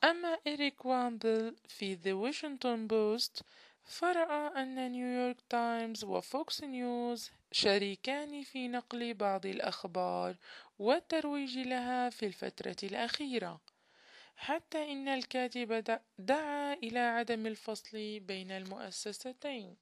أما إريك وامبل في The Washington Post فرأى أن نيويورك تايمز وفوكس نيوز شريكان في نقل بعض الأخبار والترويج لها في الفترة الأخيرة، حتى إن الكاتب دعا إلى عدم الفصل بين المؤسستين.